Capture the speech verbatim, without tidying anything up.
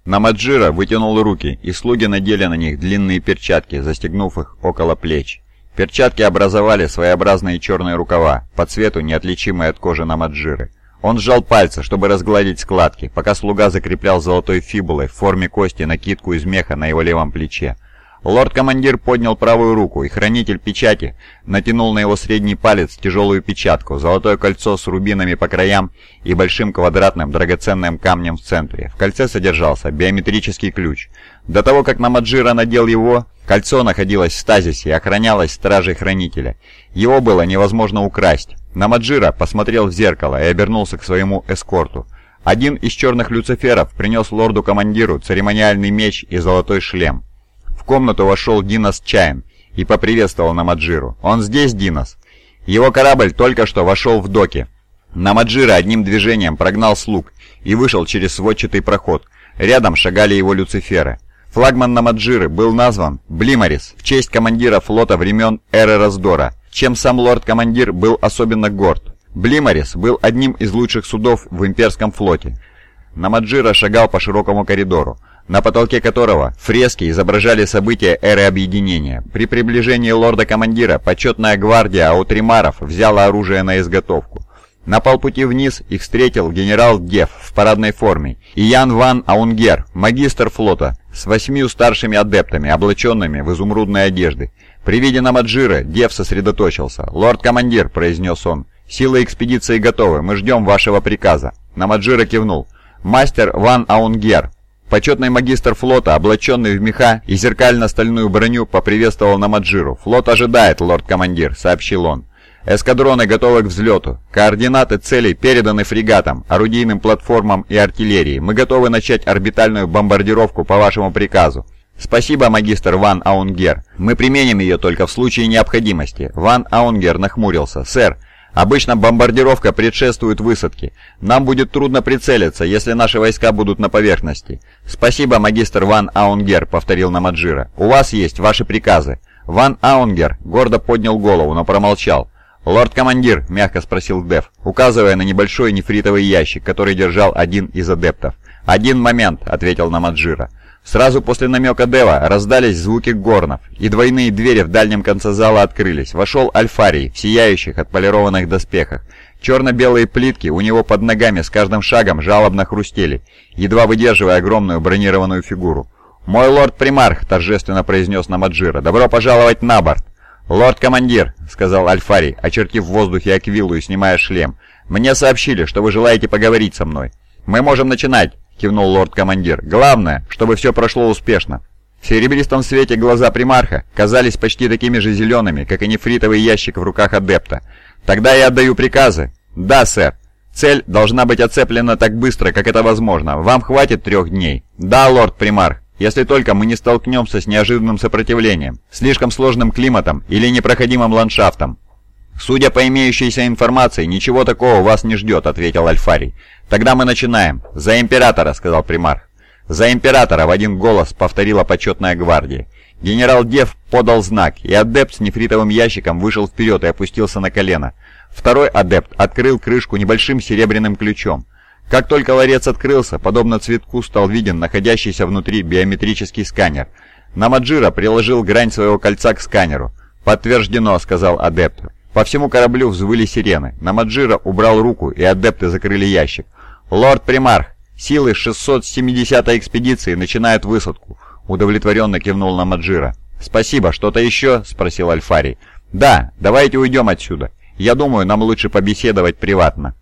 Намаджира вытянул руки, и слуги надели на них длинные перчатки, застегнув их около плеч. Перчатки образовали своеобразные черные рукава, по цвету неотличимые от кожи Намаджиры. Он сжал пальцы, чтобы разгладить складки, пока слуга закреплял золотой фибулой в форме кости накидку из меха на его левом плече. Лорд-командир поднял правую руку, и хранитель печати натянул на его средний палец тяжелую печатку, золотое кольцо с рубинами по краям и большим квадратным драгоценным камнем в центре. В кольце содержался биометрический ключ. До того, как Намаджира надел его, кольцо находилось в стазисе и охранялось стражей хранителя. Его было невозможно украсть. Намаджира посмотрел в зеркало и обернулся к своему эскорту. Один из черных люциферов принес лорду-командиру церемониальный меч и золотой шлем. В комнату вошел Динос Чайн и поприветствовал Намаджиру. «Он здесь, Динос?» Его корабль только что вошел в доки. Намаджира одним движением прогнал слуг и вышел через сводчатый проход. Рядом шагали его люциферы. Флагман Намаджиры был назван Блимарис в честь командира флота времен Эры Раздора, чем сам лорд-командир был особенно горд. Блимарис был одним из лучших судов в имперском флоте. Намаджира шагал по широкому коридору, на потолке которого фрески изображали события эры объединения. При приближении лорда-командира почетная гвардия аутримаров взяла оружие на изготовку. На полпути вниз их встретил генерал Дев в парадной форме и Ян Ван Аунгер, магистр флота, с восьмью старшими адептами, облаченными в изумрудные одежды. При виде Намаджира Дев сосредоточился. «Лорд-командир», — произнес он, — «силы экспедиции готовы, мы ждем вашего приказа». Намаджира кивнул. «Мастер Ван Аунгер». Почетный магистр флота, облаченный в меха и зеркально-стальную броню, поприветствовал Намаджиру. «Флот ожидает, лорд-командир», — сообщил он. «Эскадроны готовы к взлету. Координаты целей переданы фрегатам, орудийным платформам и артиллерии. Мы готовы начать орбитальную бомбардировку по вашему приказу». «Спасибо, магистр Ван Аунгер. Мы применим ее только в случае необходимости». Ван Аунгер нахмурился. «Сэр, обычно бомбардировка предшествует высадке. Нам будет трудно прицелиться, если наши войска будут на поверхности». «Спасибо, магистр Ван Аунгер», — повторил Намаджира. «У вас есть ваши приказы». Ван Аунгер гордо поднял голову, но промолчал. «Лорд-командир», — мягко спросил Дев, указывая на небольшой нефритовый ящик, который держал один из адептов. «Один момент», — ответил Намаджира. Сразу после намека Дева раздались звуки горнов, и двойные двери в дальнем конце зала открылись. Вошел Альфарий в сияющих отполированных доспехах. Черно-белые плитки у него под ногами с каждым шагом жалобно хрустели, едва выдерживая огромную бронированную фигуру. «Мой лорд-примарх», — торжественно произнес Намаджира, — «добро пожаловать на борт». «Лорд-командир», — сказал Альфарий, очертив в воздухе аквилу и снимая шлем, — «мне сообщили, что вы желаете поговорить со мной». «Мы можем начинать», — кивнул лорд-командир. «Главное, чтобы все прошло успешно». В серебристом свете глаза примарха казались почти такими же зелеными, как и нефритовый ящик в руках адепта. «Тогда я отдаю приказы». «Да, сэр». «Цель должна быть оцеплена так быстро, как это возможно. Вам хватит трех дней?» «Да, лорд-примарх. Если только мы не столкнемся с неожиданным сопротивлением, слишком сложным климатом или непроходимым ландшафтом». «Судя по имеющейся информации, ничего такого вас не ждет», — ответил Альфарий. «Тогда мы начинаем». «За императора», — сказал примарх. «За императора», — в один голос повторила почетная гвардия. Генерал Дев подал знак, и адепт с нефритовым ящиком вышел вперед и опустился на колено. Второй адепт открыл крышку небольшим серебряным ключом. Как только ларец открылся, подобно цветку стал виден находящийся внутри биометрический сканер. Намаджира приложил грань своего кольца к сканеру. «Подтверждено», — сказал адепт. По всему кораблю взвыли сирены. Намаджира убрал руку, и адепты закрыли ящик. «Лорд-примарх, силы шестьсот семидесятой экспедиции начинают высадку», — удовлетворенно кивнул Намаджира. «Спасибо. Что-то еще?» — спросил Альфарий. «Да, давайте уйдем отсюда. Я думаю, нам лучше побеседовать приватно».